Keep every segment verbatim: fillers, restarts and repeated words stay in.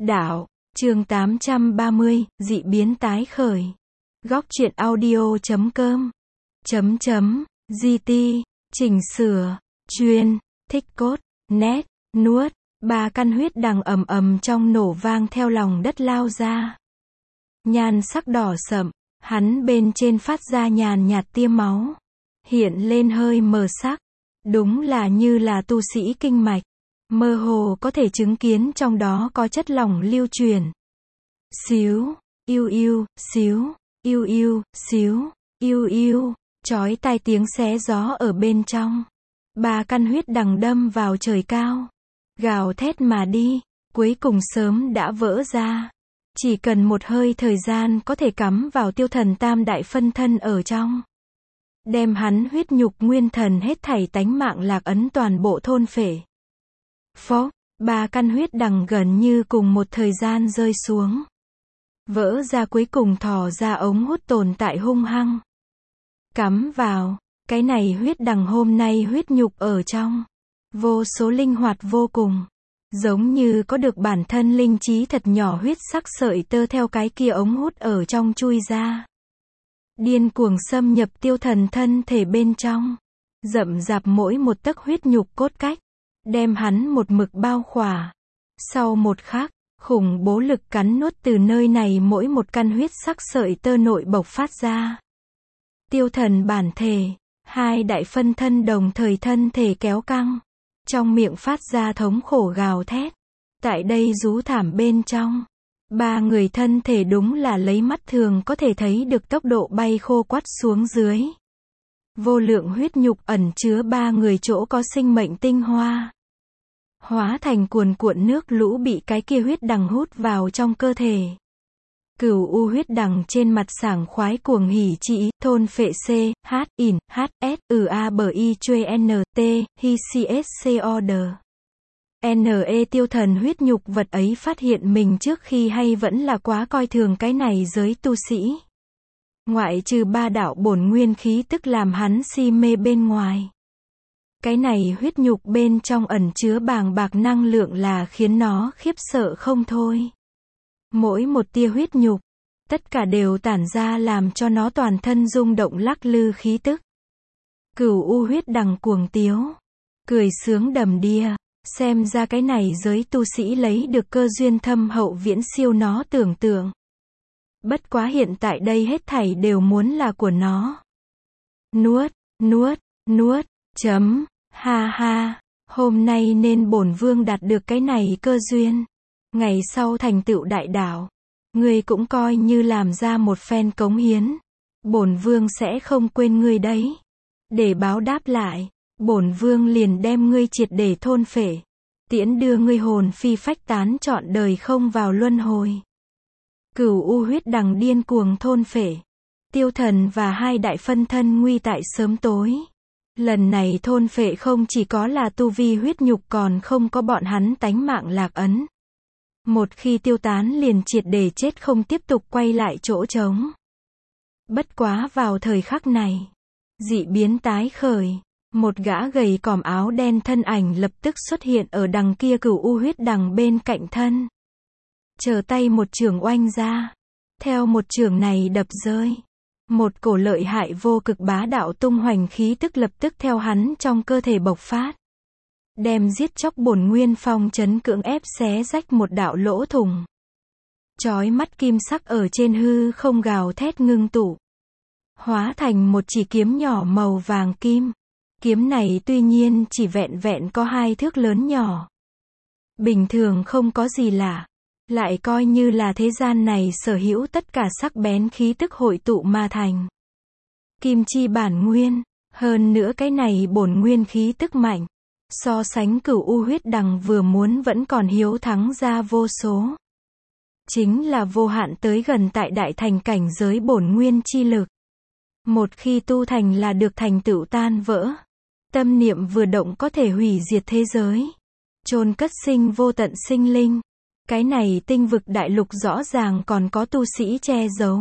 Đạo, chương tám trăm ba mươi, dị biến tái khởi. Góc truyện audio chấm com. Chấm chấm, giê tê, chỉnh sửa, chuyên, thích cốt, nét, nuốt, ba căn huyết đằng ầm ầm trong nổ vang theo lòng đất lao ra. Nhan sắc đỏ sậm, hắn bên trên phát ra nhàn nhạt tia máu. Hiện lên hơi mờ sắc. Đúng là như là tu sĩ kinh mạch. Mơ hồ có thể chứng kiến trong đó có chất lỏng lưu truyền. Xíu, yêu yêu, xíu, yêu yêu, xíu, yêu yêu, chói tai tiếng xé gió ở bên trong. Ba căn huyết đằng đâm vào trời cao. Gào thét mà đi, cuối cùng sớm đã vỡ ra. Chỉ cần một hơi thời gian có thể cắm vào tiêu thần tam đại phân thân ở trong. Đem hắn huyết nhục nguyên thần hết thảy tánh mạng lạc ấn toàn bộ thôn phệ. Phó, ba căn huyết đằng gần như cùng một thời gian rơi xuống. Vỡ ra cuối cùng thò ra ống hút tồn tại hung hăng. Cắm vào, cái này huyết đằng hôm nay huyết nhục ở trong. Vô số linh hoạt vô cùng. Giống như có được bản thân linh trí thật nhỏ huyết sắc sợi tơ theo cái kia ống hút ở trong chui ra. Điên cuồng xâm nhập tiêu thần thân thể bên trong. Rậm rạp mỗi một tấc huyết nhục cốt cách. Đem hắn một mực bao khỏa. Sau một khắc, khủng bố lực cắn nuốt từ nơi này mỗi một căn huyết sắc sợi tơ nội bộc phát ra. Tiêu thần bản thể, hai đại phân thân đồng thời thân thể kéo căng. Trong miệng phát ra thống khổ gào thét. Tại đây rú thảm bên trong. Ba người thân thể đúng là lấy mắt thường có thể thấy được tốc độ bay khô quắt xuống dưới. Vô lượng huyết nhục ẩn chứa ba người chỗ có sinh mệnh tinh hoa. Hóa thành cuồn cuộn nước lũ bị cái kia huyết đằng hút vào trong cơ thể. Cửu u huyết đằng trên mặt sảng khoái cuồng hỉ chỉ, thôn phệ C, H, in, H, S, U, A, B, I, Q, N, T, Hi, C, S, C, O, D. N, E tiêu thần huyết nhục vật ấy phát hiện mình trước khi hay vẫn là quá coi thường cái này giới tu sĩ. Ngoại trừ ba đạo bổn nguyên khí tức làm hắn si mê bên ngoài. Cái này huyết nhục bên trong ẩn chứa bàng bạc năng lượng là khiến nó khiếp sợ không thôi. Mỗi một tia huyết nhục, tất cả đều tản ra làm cho nó toàn thân rung động lắc lư khí tức. Cửu u huyết đằng cuồng tiếu, cười sướng đầm đìa, xem ra cái này giới tu sĩ lấy được cơ duyên thâm hậu viễn siêu nó tưởng tượng. Bất quá hiện tại đây hết thảy đều muốn là của nó. Nuốt, nuốt, nuốt, chấm, ha ha, hôm nay nên bổn vương đạt được cái này cơ duyên. Ngày sau thành tựu đại đạo, ngươi cũng coi như làm ra một phen cống hiến. Bổn vương sẽ không quên ngươi đấy. Để báo đáp lại, bổn vương liền đem ngươi triệt để thôn phệ, tiễn đưa ngươi hồn phi phách tán trọn đời không vào luân hồi. Cửu u huyết đằng điên cuồng thôn phệ. Tiêu thần và hai đại phân thân nguy tại sớm tối. Lần này thôn phệ không chỉ có là tu vi huyết nhục còn không có bọn hắn tánh mạng lạc ấn. Một khi tiêu tán liền triệt để chết không tiếp tục quay lại chỗ trống. Bất quá vào thời khắc này, dị biến tái khởi. Một gã gầy còm áo đen thân ảnh lập tức xuất hiện ở đằng kia cửu u huyết đằng bên cạnh thân. Chờ tay một chưởng oanh ra. Theo một chưởng này đập rơi. Một cổ lợi hại vô cực bá đạo tung hoành khí tức lập tức theo hắn trong cơ thể bộc phát. Đem giết chóc bổn nguyên phong chấn cưỡng ép xé rách một đạo lỗ thủng. Chói mắt kim sắc ở trên hư không gào thét ngưng tụ. Hóa thành một chỉ kiếm nhỏ màu vàng kim. Kiếm này tuy nhiên chỉ vẹn vẹn có hai thước lớn nhỏ. Bình thường không có gì lạ. Lại coi như là thế gian này sở hữu tất cả sắc bén khí tức hội tụ mà thành. Kim chi bản nguyên. Hơn nữa cái này bổn nguyên khí tức mạnh. So sánh cửu u huyết đằng vừa muốn vẫn còn hiếu thắng ra vô số. Chính là vô hạn tới gần tại đại thành cảnh giới bổn nguyên chi lực. Một khi tu thành là được thành tựu tan vỡ. Tâm niệm vừa động có thể hủy diệt thế giới. Chôn cất sinh vô tận sinh linh. Cái này tinh vực đại lục rõ ràng còn có tu sĩ che giấu.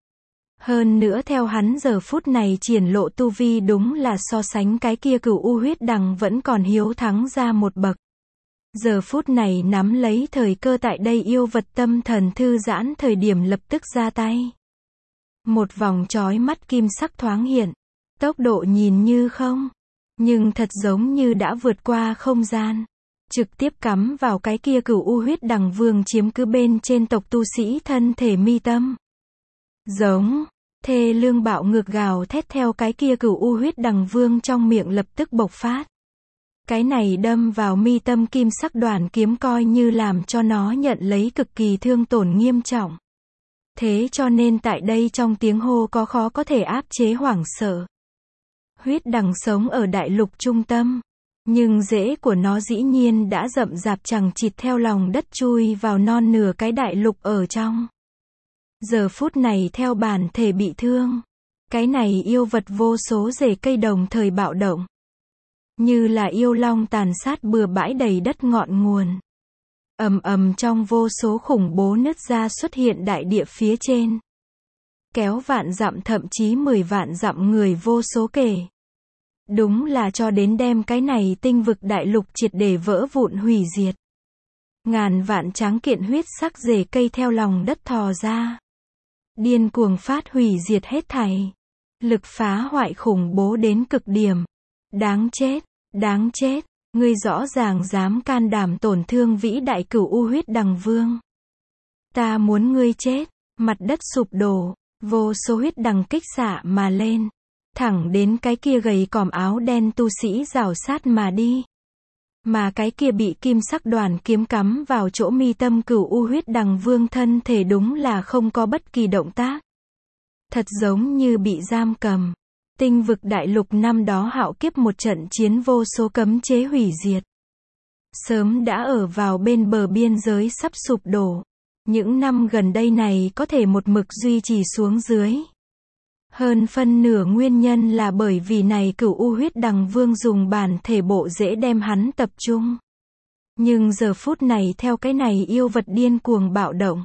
Hơn nữa theo hắn giờ phút này triển lộ tu vi đúng là so sánh cái kia cửu u huyết đằng vẫn còn hiếu thắng ra một bậc. Giờ phút này nắm lấy thời cơ tại đây yêu vật tâm thần thư giãn thời điểm lập tức ra tay. Một vòng chói mắt kim sắc thoáng hiện. Tốc độ nhìn như không, nhưng thật giống như đã vượt qua không gian. Trực tiếp cắm vào cái kia cửu u huyết đằng vương chiếm cứ bên trên tộc tu sĩ thân thể mi tâm. Giống, thê lương bạo ngược gào thét theo cái kia cửu u huyết đằng vương trong miệng lập tức bộc phát. Cái này đâm vào mi tâm kim sắc đoàn kiếm coi như làm cho nó nhận lấy cực kỳ thương tổn nghiêm trọng. Thế cho nên tại đây trong tiếng hô có khó có thể áp chế hoảng sợ. Huyết đằng sống ở đại lục trung tâm, nhưng rễ của nó dĩ nhiên đã rậm rạp chằng chịt theo lòng đất chui vào non nửa cái đại lục ở trong. Giờ phút này theo bản thể bị thương, cái này yêu vật vô số rễ cây đồng thời bạo động. Như là yêu long tàn sát bừa bãi đầy đất ngọn nguồn. Ầm ầm trong vô số khủng bố nứt ra xuất hiện đại địa phía trên. Kéo vạn dặm thậm chí mười vạn dặm người vô số kể. Đúng là cho đến đem cái này tinh vực đại lục triệt để vỡ vụn hủy diệt. Ngàn vạn tráng kiện huyết sắc rễ cây theo lòng đất thò ra. Điên cuồng phát hủy diệt hết thảy. Lực phá hoại khủng bố đến cực điểm. Đáng chết, đáng chết, ngươi rõ ràng dám can đảm tổn thương vĩ đại cửu u huyết đằng vương. Ta muốn ngươi chết, mặt đất sụp đổ, vô số huyết đằng kích xạ mà lên. Thẳng đến cái kia gầy còm áo đen tu sĩ rào sát mà đi. Mà cái kia bị kim sắc đoàn kiếm cắm vào chỗ mi tâm cửu u huyết đằng vương thân thể đúng là không có bất kỳ động tác. Thật giống như bị giam cầm. Tinh vực đại lục năm đó hạo kiếp một trận chiến vô số cấm chế hủy diệt. Sớm đã ở vào bên bờ biên giới sắp sụp đổ. Những năm gần đây này có thể một mực duy trì xuống dưới. Hơn phân nửa nguyên nhân là bởi vì này cửu u huyết đằng vương dùng bản thể bộ dễ đem hắn tập trung. Nhưng giờ phút này theo cái này yêu vật điên cuồng bạo động.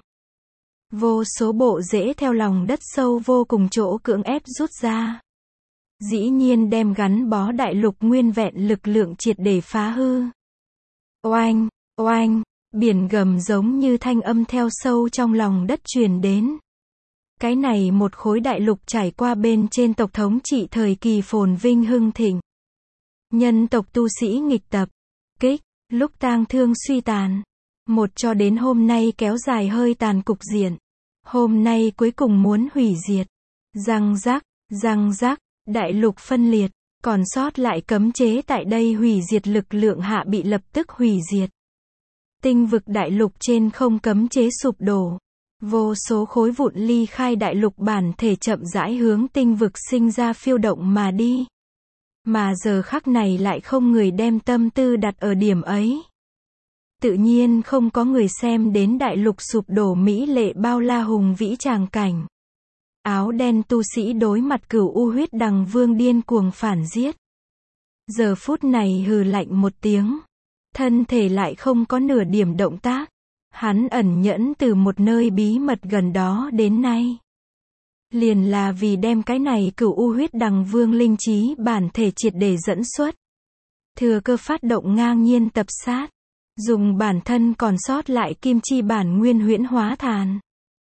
Vô số bộ rễ theo lòng đất sâu vô cùng chỗ cưỡng ép rút ra. Dĩ nhiên đem gắn bó đại lục nguyên vẹn lực lượng triệt để phá hư. Oanh, oanh, biển gầm giống như thanh âm theo sâu trong lòng đất truyền đến. Cái này một khối đại lục trải qua bên trên tộc thống trị thời kỳ phồn vinh hưng thịnh. Nhân tộc tu sĩ nghịch tập, kích, lúc tang thương suy tàn. Một cho đến hôm nay kéo dài hơi tàn cục diện. Hôm nay cuối cùng muốn hủy diệt. Răng rắc, răng rắc, đại lục phân liệt, còn sót lại cấm chế tại đây hủy diệt lực lượng hạ bị lập tức hủy diệt. Tinh vực đại lục trên không cấm chế sụp đổ. Vô số khối vụn ly khai đại lục bản thể chậm rãi hướng tinh vực sinh ra phiêu động mà đi. Mà giờ khắc này lại không người đem tâm tư đặt ở điểm ấy. Tự nhiên không có người xem đến đại lục sụp đổ mỹ lệ bao la hùng vĩ tràng cảnh. Áo đen tu sĩ đối mặt cửu u huyết đằng vương điên cuồng phản giết. Giờ phút này hừ lạnh một tiếng. Thân thể lại không có nửa điểm động tác. Hắn ẩn nhẫn từ một nơi bí mật gần đó đến nay. Liền là vì đem cái này cửu u huyết đằng vương linh trí bản thể triệt để dẫn xuất. Thừa cơ phát động ngang nhiên tập sát. Dùng bản thân còn sót lại kim chi bản nguyên huyễn hóa thàn.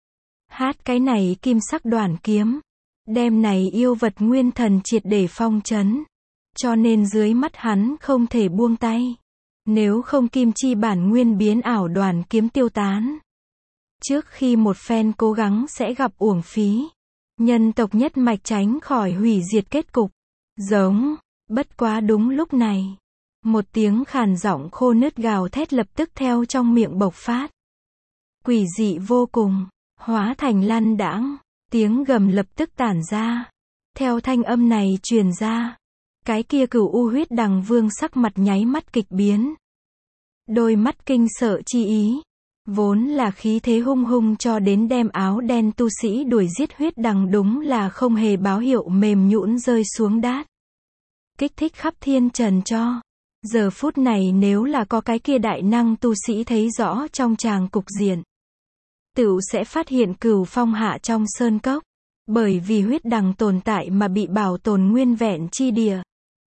Hát cái này kim sắc đoàn kiếm. Đem này yêu vật nguyên thần triệt để phong trấn. Cho nên dưới mắt hắn không thể buông tay. Nếu không kim chi bản nguyên biến ảo đoàn kiếm tiêu tán. Trước khi một phen cố gắng sẽ gặp uổng phí. Nhân tộc nhất mạch tránh khỏi hủy diệt kết cục. Giống, bất quá đúng lúc này. Một tiếng khàn giọng khô nứt gào thét lập tức theo trong miệng bộc phát. Quỷ dị vô cùng, hóa thành lăn đãng, tiếng gầm lập tức tản ra. Theo thanh âm này truyền ra, cái kia cửu u huyết đằng vương sắc mặt nháy mắt kịch biến. Đôi mắt kinh sợ chi ý, vốn là khí thế hung hung cho đến đem áo đen tu sĩ đuổi giết huyết đằng đúng là không hề báo hiệu mềm nhũn rơi xuống đát. Kích thích khắp thiên trần cho. Giờ phút này nếu là có cái kia đại năng tu sĩ thấy rõ trong tràng cục diện. Tựu sẽ phát hiện cửu phong hạ trong sơn cốc. Bởi vì huyết đằng tồn tại mà bị bảo tồn nguyên vẹn chi địa.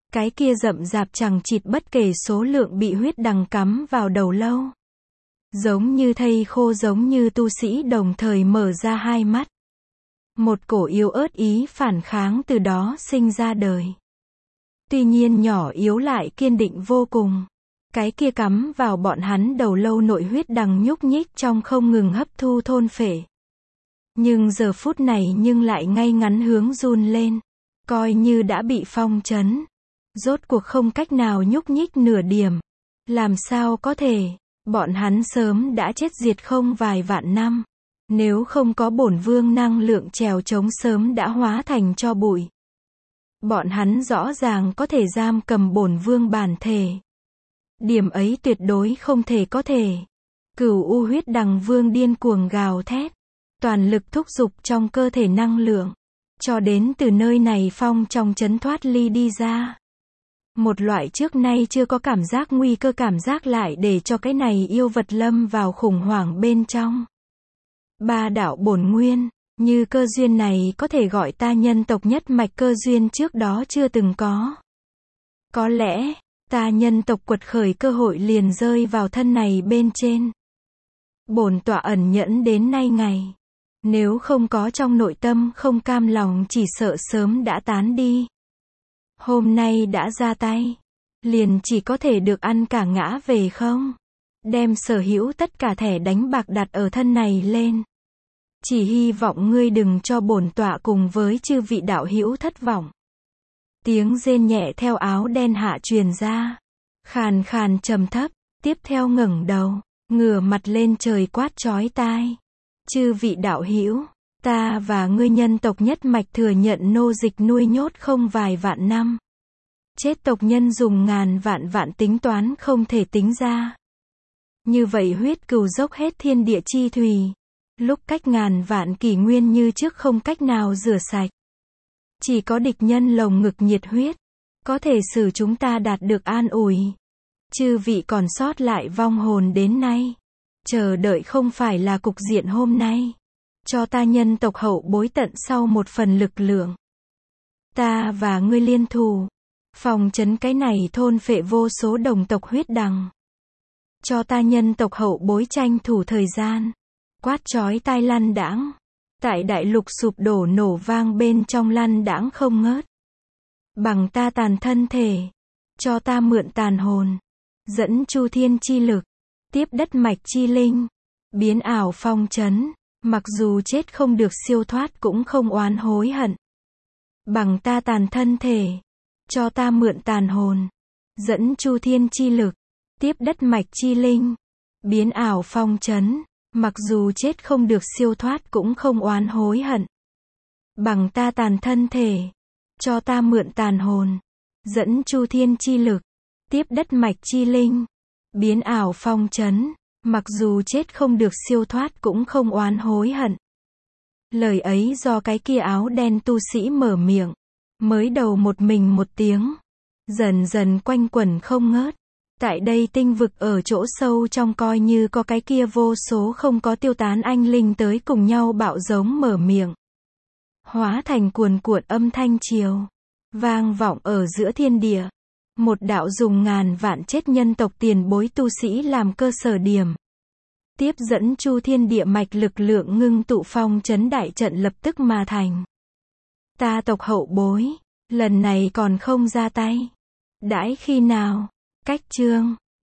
Cái kia rậm rạp chằng chịt bất kể số lượng bị huyết đằng cắm vào đầu lâu. Giống như thây khô, giống như tu sĩ đồng thời mở ra hai mắt. Một cổ yếu ớt ý phản kháng từ đó sinh ra đời. Tuy nhiên nhỏ yếu lại kiên định vô cùng. Cái kia cắm vào bọn hắn đầu lâu nội huyết đằng nhúc nhích trong không ngừng hấp thu thôn phệ. Nhưng giờ phút này nhưng lại ngay ngắn hướng run lên. Coi như đã bị phong trấn. Rốt cuộc không cách nào nhúc nhích nửa điểm. Làm sao có thể, bọn hắn sớm đã chết diệt không vài vạn năm. Nếu không có bổn vương năng lượng trèo chống sớm đã hóa thành tro bụi. Bọn hắn rõ ràng có thể giam cầm bổn vương bản thể. Điểm ấy tuyệt đối không thể có thể. Cửu u huyết đằng vương điên cuồng gào thét. Toàn lực thúc giục trong cơ thể năng lượng. Cho đến từ nơi này phong trong trấn thoát ly đi ra. Một loại trước nay chưa có cảm giác nguy cơ, cảm giác lại để cho cái này yêu vật lâm vào khủng hoảng bên trong. Ba đạo bổn nguyên, như cơ duyên này có thể gọi ta nhân tộc nhất mạch cơ duyên trước đó chưa từng có. Có lẽ, ta nhân tộc quật khởi cơ hội liền rơi vào thân này bên trên. Bổn tọa ẩn nhẫn đến nay ngày. Nếu không có trong nội tâm không cam lòng chỉ sợ sớm đã tán đi. Hôm nay đã ra tay. Liền chỉ có thể được ăn cả ngã về không? Đem sở hữu tất cả thẻ đánh bạc đặt ở thân này lên. Chỉ hy vọng ngươi đừng cho bổn tọa cùng với chư vị đạo hữu thất vọng. Tiếng rên nhẹ theo áo đen hạ truyền ra. Khàn khàn trầm thấp, tiếp theo ngẩng đầu, ngửa mặt lên trời quát chói tai. Chư vị đạo hữu, ta và ngươi nhân tộc nhất mạch thừa nhận nô dịch nuôi nhốt không vài vạn năm. Chết tộc nhân dùng ngàn vạn vạn tính toán không thể tính ra. Như vậy huyết cừu dốc hết thiên địa chi thùy. Lúc cách ngàn vạn kỷ nguyên như trước không cách nào rửa sạch. Chỉ có địch nhân lồng ngực nhiệt huyết. Có thể xử chúng ta đạt được an ủi. Chư vị còn sót lại vong hồn đến nay. Chờ đợi không phải là cục diện hôm nay. Cho ta nhân tộc hậu bối tận sau một phần lực lượng. Ta và ngươi liên thủ. Phòng trấn cái này thôn phệ vô số đồng tộc huyết đằng. Cho ta nhân tộc hậu bối tranh thủ thời gian. Quát chói tai lăn đãng. Tại đại lục sụp đổ nổ vang bên trong lăn đãng không ngớt. Bằng ta tàn thân thể. Cho ta mượn tàn hồn. Dẫn chu thiên chi lực. Tiếp đất mạch chi linh. Biến ảo phong trấn. Mặc dù chết không được siêu thoát cũng không oán hối hận. Bằng ta tàn thân thể. Cho ta mượn tàn hồn. Dẫn chu thiên chi lực. Tiếp đất mạch chi linh. Biến ảo phong trấn. Mặc dù chết không được siêu thoát cũng không oán hối hận. Bằng ta tàn thân thể. Cho ta mượn tàn hồn. Dẫn chu thiên chi lực. Tiếp đất mạch chi linh. Biến ảo phong trấn. Mặc dù chết không được siêu thoát cũng không oán hối hận. Lời ấy do cái kia áo đen tu sĩ mở miệng. Mới đầu một mình một tiếng. Dần dần quanh quẩn không ngớt. Tại đây tinh vực ở chỗ sâu trong coi như có cái kia vô số không có tiêu tán anh linh tới cùng nhau bạo giống mở miệng. Hóa thành cuồn cuộn âm thanh triều. Vang vọng ở giữa thiên địa. Một đạo dùng ngàn vạn chết nhân tộc tiền bối tu sĩ làm cơ sở điểm. Tiếp dẫn chu thiên địa mạch lực lượng ngưng tụ phong trấn đại trận lập tức mà thành. Ta tộc hậu bối. Lần này còn không ra tay. Đãi khi nào? Cách chương.